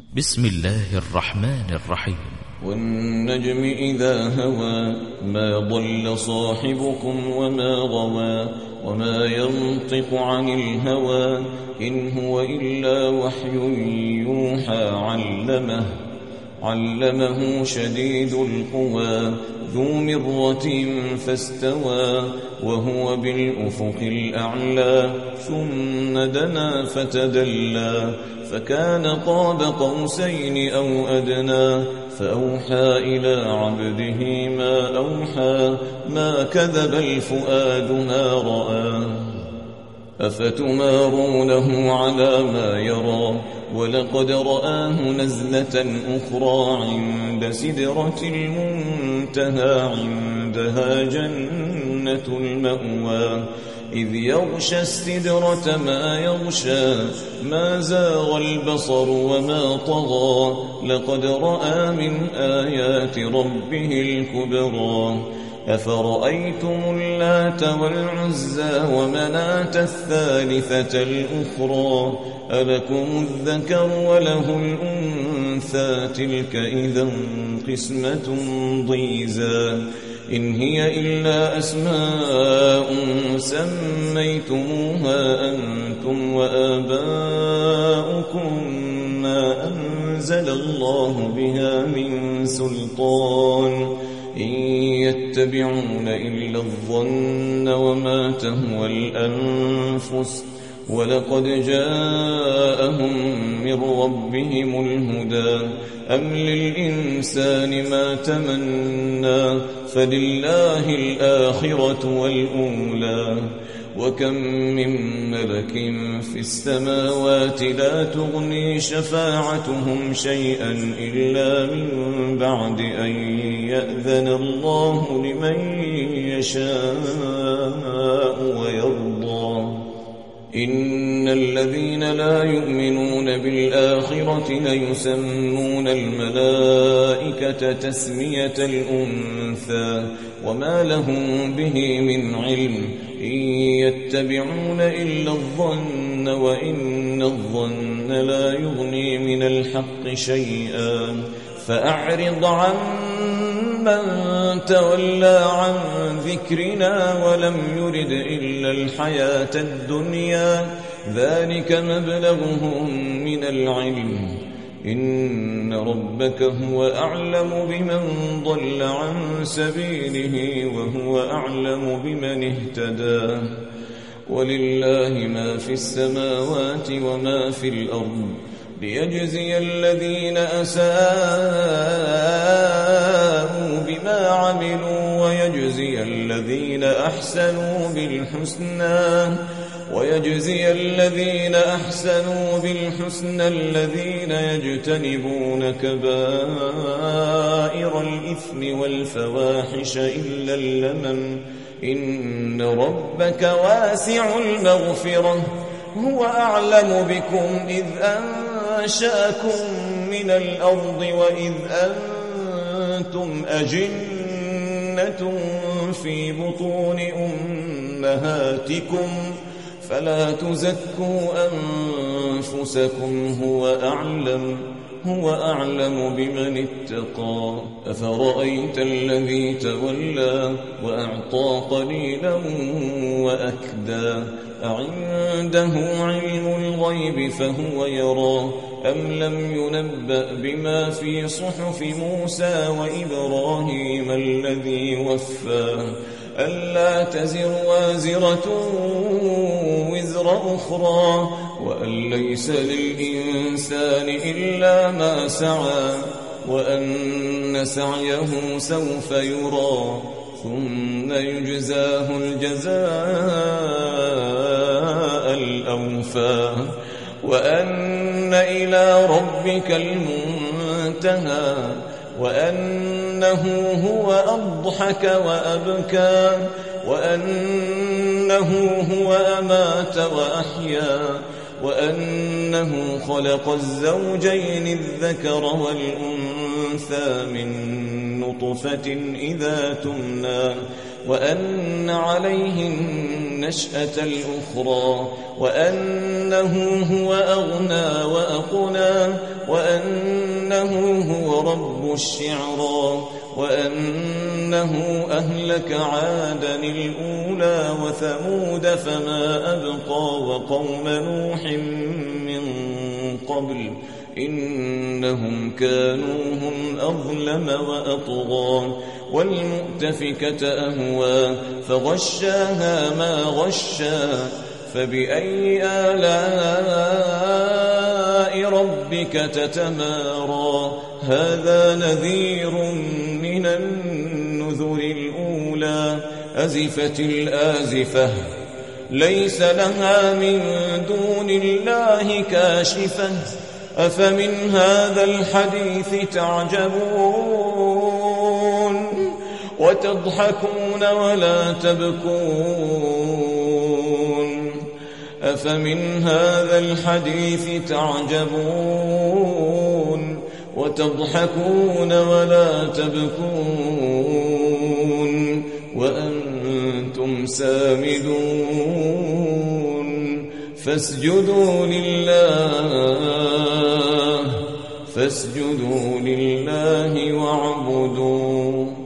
بسم الله الرحمن الرحيم. والنجم إذا هوى ما ضل صاحبكم وما غوى وما ينطق عن الهوى إن هو إلا وحي يوحى علمه شديد القوى ذو مرة فاستوى وهو بالأفق الأعلى ثم دنا فتدلى فكان قاب قوسين أو أدنى فأوحى إلى عبده ما أوحى ما كذب الفؤاد ما رأى أفتمارونه على ما يرى ولقد رآه نزلة أخرى عند سدرة المنتهى عندها جنة المأوى إذ يغشى السدرة ما يغشى ما زاغ البصر وما طغى لقد رأى من آيات ربه الكبرى أفرأيتم اللات والعزى ومناة الثالثة الأخرى ألكم الذكر وله الأنثى تلك إذا قسمة ضيزى إن هي إلا أسماء سميتموها أنتم وآباؤكم ما أنزل الله بها من سلطان إن يتبعون إلا الظن وما تهوى الأنفس ولقد جاءهم من ربهم الهدى أم للإنسان ما تمنى فلله الآخرة والأولى وكم من ملك في السماوات لا تغني شفاعتهم شيئا إلا من بعد أن يأذن الله لمن يشاء ويرضى إن الذين لا يؤمنون بالآخرة ليسمون الملائكة تسمية الأنثى وما لهم به من علم إن يتبعون إلا الظن وإن الظن لا يغني من الحق شيئا فأعرض عن من تولى عن ذكرنا ولم يرد إلا الحياة الدنيا ذلك مبلغهم من العلم إن ربك هو أعلم بمن ضل عن سبيله وهو أعلم بمن اهتدى ولله ما في السماوات وما في الأرض ليجزي الذين أساءوا بما عملوا ويجزي الذين أحسنوا بالحسنى الذين يجتنبون كبائر الإثم والفواحش إلا اللمم إن ربك واسع المغفرة هو أعلم بكم إذ أنشأكم من الأرض وإذ أنتم أجنة في بطون أمهاتكم فلا تزكوا أنفسكم هو أعلم بمن اتقى أفرأيت الذي تولى وأعطى قليلا وأكدى أعنده علم الغيب فهو يرى أم لم ينبأ بما في صحف موسى وإبراهيم الذي وفى ألا تزر وازرة وزر أخرى وأن ليس للإنسان إلا ما سعى وأن سعيه سوف يرى ثم يجزاه الجزاء الأوفى وأن إلى ربك المنتهى وأنه هو أضحك وأبكى وأنه هو أمات وأحيا وأنه خلق الزوجين الذكر والأنثى من نطفة إذا تمنى وأن عليه النشأة الأخرى وأنه هو أغنى وأقنى وأنه هو رب الشعرى وأنه أهلك عادا الأولى وثمود فما أبقى وقوم نوح من قبل إنهم كانوا هم أظلم وأطغى والمؤتفكة أهوى فغشاها ما غشا فبأي آلاء ربك تتمارى هذا نذير من النذر الأولى أزفت الآزفة ليس لها من دون الله كاشفة أفمن هذا الحديث تعجبون وتضحكون ولا تبكون أفمن هذا الحديث تعجبون وتضحكون ولا تبكون وأنتم سامدون فاسجدوا لله واعبدوا